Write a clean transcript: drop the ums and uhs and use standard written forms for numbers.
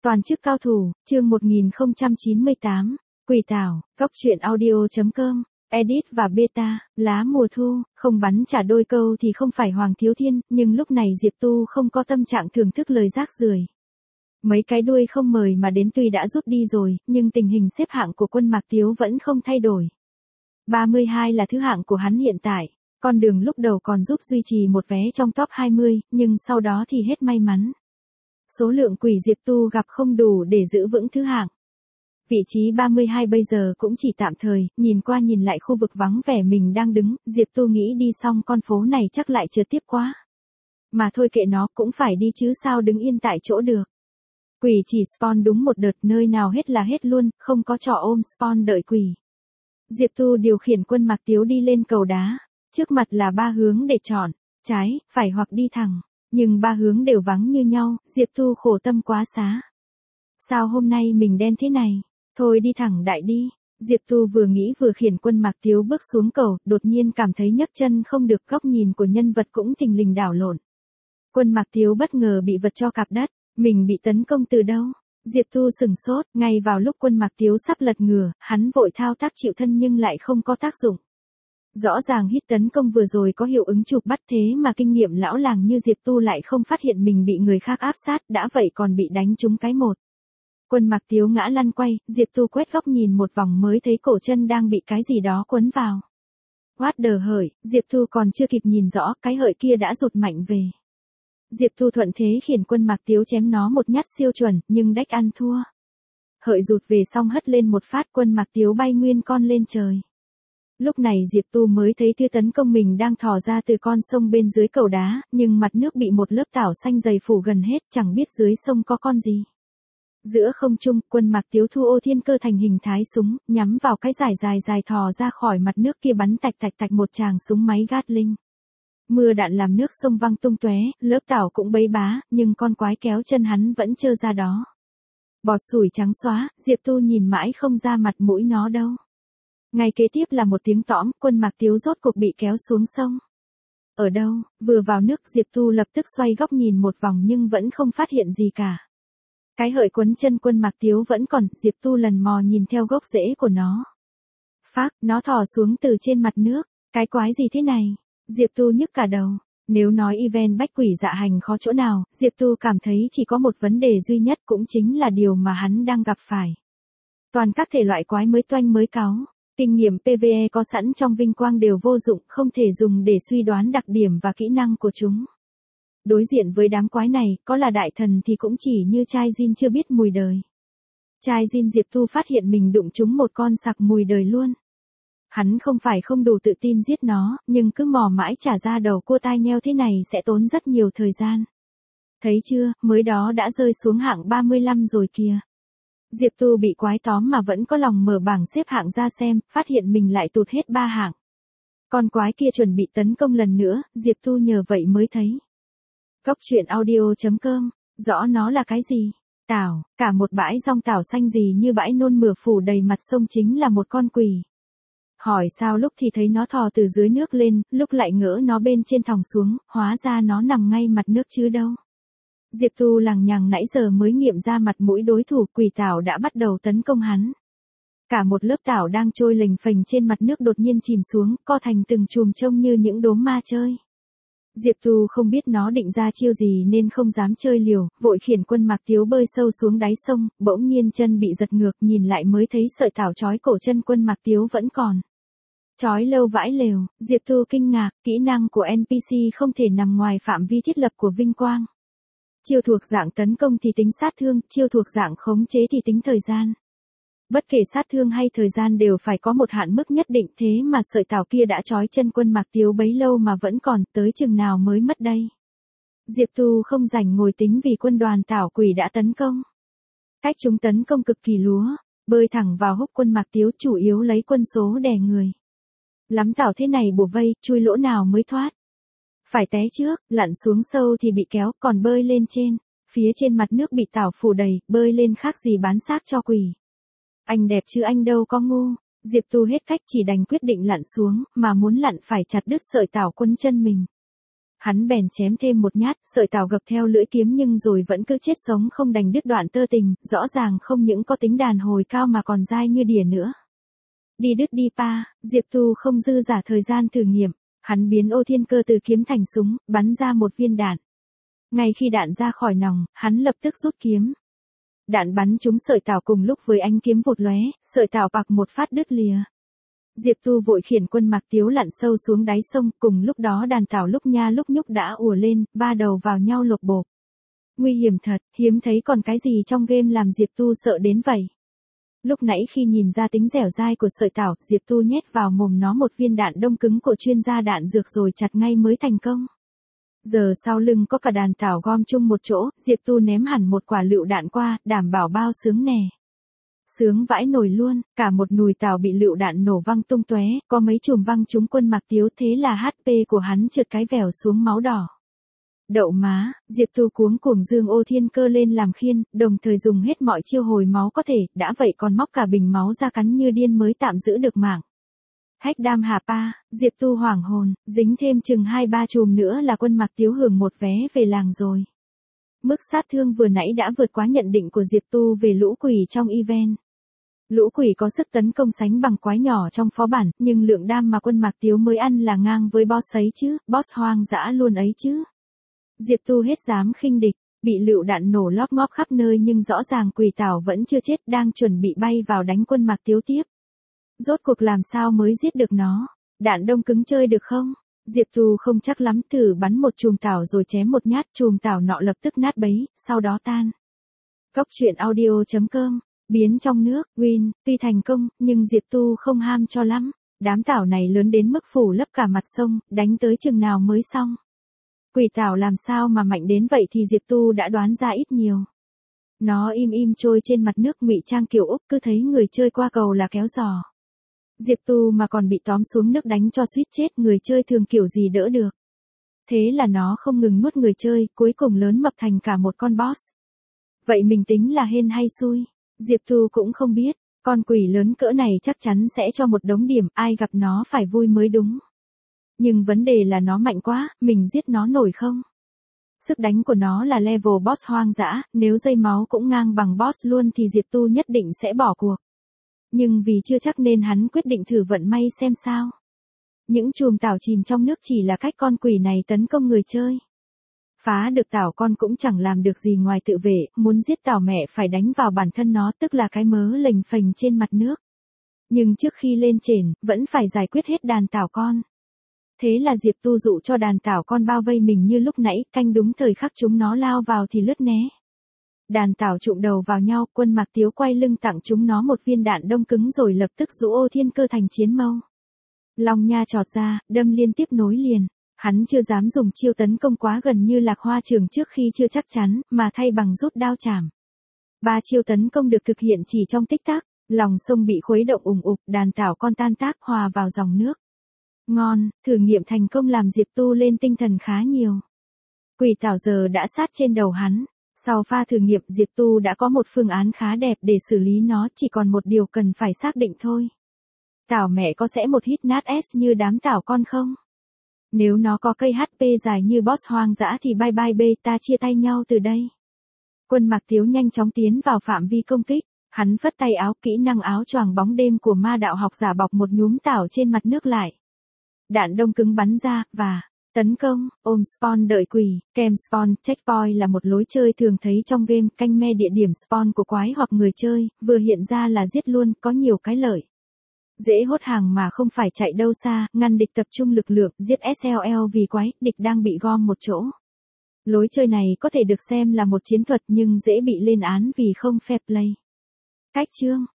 Toàn chức cao thủ, chương 1098, Quỷ Tảo, Góc truyện audio.com, edit và beta, lá mùa thu, không bắn trả đôi câu thì không phải Hoàng Thiếu Thiên, nhưng lúc này Diệp Tu không có tâm trạng thưởng thức lời rác rưởi. Mấy cái đuôi không mời mà đến tuy đã rút đi rồi, nhưng tình hình xếp hạng của Quân Mạc Tiếu vẫn không thay đổi. 32 là thứ hạng của hắn hiện tại, con đường lúc đầu còn giúp duy trì một vé trong top 20, nhưng sau đó thì hết may mắn. Số lượng quỷ Diệp Tu gặp không đủ để giữ vững thứ hạng. Vị trí 32 bây giờ cũng chỉ tạm thời, nhìn qua nhìn lại khu vực vắng vẻ mình đang đứng, Diệp Tu nghĩ đi xong con phố này chắc lại trượt tiếp quá. Mà thôi kệ nó, cũng phải đi chứ sao đứng yên tại chỗ được. Quỷ chỉ spawn đúng một đợt, nơi nào hết là hết luôn, không có trò ôm spawn đợi quỷ. Diệp Tu điều khiển Quân Mạc Tiếu đi lên cầu đá, trước mặt là 3 hướng để chọn, trái, phải hoặc đi thẳng. Nhưng 3 hướng đều vắng như nhau, Diệp Tu khổ tâm quá xá. Sao hôm nay mình đen thế này? Thôi đi thẳng đại đi. Diệp Tu vừa nghĩ vừa khiển Quân Mạc Tiếu bước xuống cầu, đột nhiên cảm thấy nhấc chân không được, góc nhìn của nhân vật cũng thình lình đảo lộn. Quân Mạc Tiếu bất ngờ bị vật cho cạp đất, mình bị tấn công từ đâu? Diệp Tu sừng sốt, ngay vào lúc Quân Mạc Tiếu sắp lật ngửa, hắn vội thao tác chịu thân nhưng lại không có tác dụng. Rõ ràng hit tấn công vừa rồi có hiệu ứng chụp bắt, thế mà kinh nghiệm lão làng như Diệp Tu lại không phát hiện mình bị người khác áp sát, đã vậy còn bị đánh trúng cái một. Quân Mạc Tiếu ngã lăn quay, Diệp Tu quét góc nhìn một vòng mới thấy cổ chân đang bị cái gì đó quấn vào. What the hởi, Diệp Tu còn chưa kịp nhìn rõ, cái hợi kia đã rụt mạnh về. Diệp Tu thuận thế khiển Quân Mạc Tiếu chém nó một nhát siêu chuẩn, nhưng đách ăn thua. Hợi rụt về xong hất lên một phát, Quân Mạc Tiếu bay nguyên con lên trời. Lúc này Diệp Tu mới thấy tia tấn công mình đang thò ra từ con sông bên dưới cầu đá, nhưng mặt nước bị một lớp tảo xanh dày phủ gần hết, chẳng biết dưới sông có con gì. Giữa không trung, Quân Mạc Tiếu thu ô thiên cơ thành hình thái súng, nhắm vào cái dài thò ra khỏi mặt nước kia bắn tạch một tràng súng máy Gatling. Mưa đạn làm nước sông văng tung tóe, lớp tảo cũng bấy bá, nhưng con quái kéo chân hắn vẫn trơ ra đó. Bọt sủi trắng xóa, Diệp Tu nhìn mãi không ra mặt mũi nó đâu. Ngay kế tiếp là một tiếng tõm, Quân Mạc Tiếu rốt cuộc bị kéo xuống sông. Ở đâu? Vừa vào nước, Diệp Tu lập tức xoay góc nhìn một vòng nhưng vẫn không phát hiện gì cả. Cái hợi quấn chân Quân Mạc Tiếu vẫn còn, Diệp Tu lần mò nhìn theo gốc rễ của nó. Phác, nó thò xuống từ trên mặt nước, cái quái gì thế này? Diệp Tu nhức cả đầu. Nếu nói event bách quỷ dạ hành khó chỗ nào, Diệp Tu cảm thấy chỉ có một vấn đề duy nhất, cũng chính là điều mà hắn đang gặp phải. Toàn các thể loại quái mới toanh mới cáu. Kinh nghiệm PvE có sẵn trong vinh quang đều vô dụng, không thể dùng để suy đoán đặc điểm và kỹ năng của chúng. Đối diện với đám quái này, có là đại thần thì cũng chỉ như trai Jin chưa biết mùi đời. Trai Jin Diệp Tu phát hiện mình đụng trúng một con sặc mùi đời luôn. Hắn không phải không đủ tự tin giết nó, nhưng cứ mò mãi trả ra đầu cua tai nheo thế này sẽ tốn rất nhiều thời gian. Thấy chưa, mới đó đã rơi xuống hạng 35 rồi kìa. Diệp Tu bị quái tóm mà vẫn có lòng mở bảng xếp hạng ra xem, phát hiện mình lại tụt hết 3 hạng. Con quái kia chuẩn bị tấn công lần nữa, Diệp Tu nhờ vậy mới thấy. Góc truyện audio.com, rõ nó là cái gì? Tảo, cả một bãi rong tảo xanh gì như bãi nôn mửa phủ đầy mặt sông chính là một con quỷ. Hỏi sao lúc thì thấy nó thò từ dưới nước lên, lúc lại ngỡ nó bên trên thòng xuống, hóa ra nó nằm ngay mặt nước chứ đâu. Diệp Tu lằng nhằng nãy giờ mới nghiệm ra mặt mũi đối thủ, quỷ tảo đã bắt đầu tấn công hắn. Cả một lớp tảo đang trôi lềnh phềnh trên mặt nước đột nhiên chìm xuống, co thành từng chùm trông như những đốm ma chơi. Diệp Tu không biết nó định ra chiêu gì nên không dám chơi liều, vội khiển Quân Mạc Tiếu bơi sâu xuống đáy sông, bỗng nhiên chân bị giật ngược, nhìn lại mới thấy sợi tảo trói cổ chân Quân Mạc Tiếu vẫn còn. Trói lâu vãi lều, Diệp Tu kinh ngạc, kỹ năng của NPC không thể nằm ngoài phạm vi thiết lập của vinh quang. Chiêu thuộc dạng tấn công thì tính sát thương, chiêu thuộc dạng khống chế thì tính thời gian. Bất kể sát thương hay thời gian đều phải có một hạn mức nhất định, thế mà sợi tảo kia đã trói chân Quân Mạc Tiếu bấy lâu mà vẫn còn, tới chừng nào mới mất đây. Diệp Tu không rảnh ngồi tính vì quân đoàn tảo quỷ đã tấn công. Cách chúng tấn công cực kỳ lúa, bơi thẳng vào húc Quân Mạc Tiếu, chủ yếu lấy quân số đè người. Lắm tảo thế này bủa vây, chui lỗ nào mới thoát. Phải té trước, lặn xuống sâu thì bị kéo, còn bơi lên trên. Phía trên mặt nước bị tảo phủ đầy, bơi lên khác gì bán xác cho quỷ. Anh đẹp chứ anh đâu có ngu. Diệp Tu hết cách chỉ đành quyết định lặn xuống, mà muốn lặn phải chặt đứt sợi tảo quấn chân mình. Hắn bèn chém thêm một nhát, sợi tảo gập theo lưỡi kiếm nhưng rồi vẫn cứ chết sống không đành đứt đoạn tơ tình, rõ ràng không những có tính đàn hồi cao mà còn dai như đỉa nữa. Đi đứt đi pa, Diệp Tu không dư giả thời gian thử nghiệm, hắn biến ô thiên cơ từ kiếm thành súng, bắn ra một viên đạn. Ngay khi đạn ra khỏi nòng, hắn lập tức rút kiếm. Đạn bắn trúng sợi tảo cùng lúc với ánh kiếm vụt lóe, sợi tảo bạc một phát đứt lìa. Diệp Tu vội khiển quân Mạc Tiếu lặn sâu xuống đáy sông, cùng lúc đó đàn tảo lúc nha lúc nhúc đã ùa lên, ba đầu vào nhau lột bộp. Nguy hiểm thật, hiếm thấy còn cái gì trong game làm Diệp Tu sợ đến vậy. Lúc nãy khi nhìn ra tính dẻo dai của sợi tảo, Diệp Tu nhét vào mồm nó một viên đạn đông cứng của chuyên gia đạn dược rồi chặt ngay mới thành công. Giờ sau lưng có cả đàn tảo gom chung một chỗ, Diệp Tu ném hẳn một quả lựu đạn qua, đảm bảo bao sướng nè. Sướng vãi nồi luôn, cả một nùi tảo bị lựu đạn nổ văng tung tóe, có mấy chùm văng trúng quân Mạc Tiếu, thế là HP của hắn trượt cái vèo xuống máu đỏ. Đậu má, Diệp Tu cuống cuồng dương ô thiên cơ lên làm khiên, đồng thời dùng hết mọi chiêu hồi máu có thể, đã vậy còn móc cả bình máu ra cắn như điên mới tạm giữ được mạng. Hách đam hà pa, Diệp Tu hoảng hồn, dính thêm chừng 2-3 chùm nữa là quân Mạc Tiếu hưởng một vé về làng rồi. Mức sát thương vừa nãy đã vượt quá nhận định của Diệp Tu về lũ quỷ trong event. Lũ quỷ có sức tấn công sánh bằng quái nhỏ trong phó bản, nhưng lượng đam mà quân Mạc Tiếu mới ăn là ngang với boss ấy chứ, boss hoang dã luôn ấy chứ. Diệp Tu hết dám khinh địch, bị lựu đạn nổ lóp ngóp khắp nơi nhưng rõ ràng quỷ tảo vẫn chưa chết, đang chuẩn bị bay vào đánh quân Mạc Tiếu tiếp. Rốt cuộc làm sao mới giết được nó? Đạn đông cứng chơi được không? Diệp Tu không chắc lắm, thử bắn một chùm tảo rồi chém một nhát, chùm tảo nọ lập tức nát bấy, sau đó tan. Cốc truyện audio.com, biến trong nước, win, tuy thành công, nhưng Diệp Tu không ham cho lắm. Đám tảo này lớn đến mức phủ lấp cả mặt sông, đánh tới chừng nào mới xong. Quỷ tảo làm sao mà mạnh đến vậy thì Diệp Tu đã đoán ra ít nhiều. Nó im im trôi trên mặt nước ngụy trang kiểu Úc, cứ thấy người chơi qua cầu là kéo giò. Diệp Tu mà còn bị tóm xuống nước đánh cho suýt chết, người chơi thường kiểu gì đỡ được. Thế là nó không ngừng nuốt người chơi, cuối cùng lớn mập thành cả một con boss. Vậy mình tính là hên hay xui? Diệp Tu cũng không biết, con quỷ lớn cỡ này chắc chắn sẽ cho một đống điểm, ai gặp nó phải vui mới đúng. Nhưng vấn đề là nó mạnh quá, mình giết nó nổi không? Sức đánh của nó là level boss hoang dã, nếu dây máu cũng ngang bằng boss luôn thì Diệp Tu nhất định sẽ bỏ cuộc. Nhưng vì chưa chắc nên hắn quyết định thử vận may xem sao. Những chùm tảo chìm trong nước chỉ là cách con quỷ này tấn công người chơi. Phá được tảo con cũng chẳng làm được gì ngoài tự vệ, muốn giết tảo mẹ phải đánh vào bản thân nó, tức là cái mớ lềnh phềnh trên mặt nước. Nhưng trước khi lên trên, vẫn phải giải quyết hết đàn tảo con. Thế là Diệp Tu dụ cho đàn tảo con bao vây mình như lúc nãy, canh đúng thời khắc chúng nó lao vào thì lướt né. Đàn tảo trụm đầu vào nhau, quân Mạc Tiếu quay lưng tặng chúng nó một viên đạn đông cứng rồi lập tức rũ ô thiên cơ thành chiến mâu. Long nha trọt ra, đâm liên tiếp nối liền. Hắn chưa dám dùng chiêu tấn công quá gần như Lạc Hoa Trường trước khi chưa chắc chắn, mà thay bằng rút đao chảm. 3 chiêu tấn công được thực hiện chỉ trong tích tắc, lòng sông bị khuấy động ùng ục, đàn tảo con tan tác hòa vào dòng nước. Ngon, thử nghiệm thành công làm Diệp Tu lên tinh thần khá nhiều. Quỷ tảo giờ đã sát trên đầu hắn. Sau pha thử nghiệm, Diệp Tu đã có một phương án khá đẹp để xử lý nó, chỉ còn một điều cần phải xác định thôi. Tảo mẹ có sẽ một hit nát S như đám tảo con không? Nếu nó có cây HP dài như boss hoang dã thì bye bye beta, chia tay nhau từ đây. Quân Mạc Tiếu nhanh chóng tiến vào phạm vi công kích, hắn phất tay áo, kỹ năng áo choàng bóng đêm của ma đạo học giả bọc một nhúm tảo trên mặt nước lại. Đạn đông cứng bắn ra, và tấn công, ôm spawn đợi quỷ, kem spawn, checkpoint là một lối chơi thường thấy trong game, canh me địa điểm spawn của quái hoặc người chơi, vừa hiện ra là giết luôn, có nhiều cái lợi. Dễ hốt hàng mà không phải chạy đâu xa, ngăn địch tập trung lực lượng, giết SLL vì quái, địch đang bị gom một chỗ. Lối chơi này có thể được xem là một chiến thuật nhưng dễ bị lên án vì không fair play. Cách chương,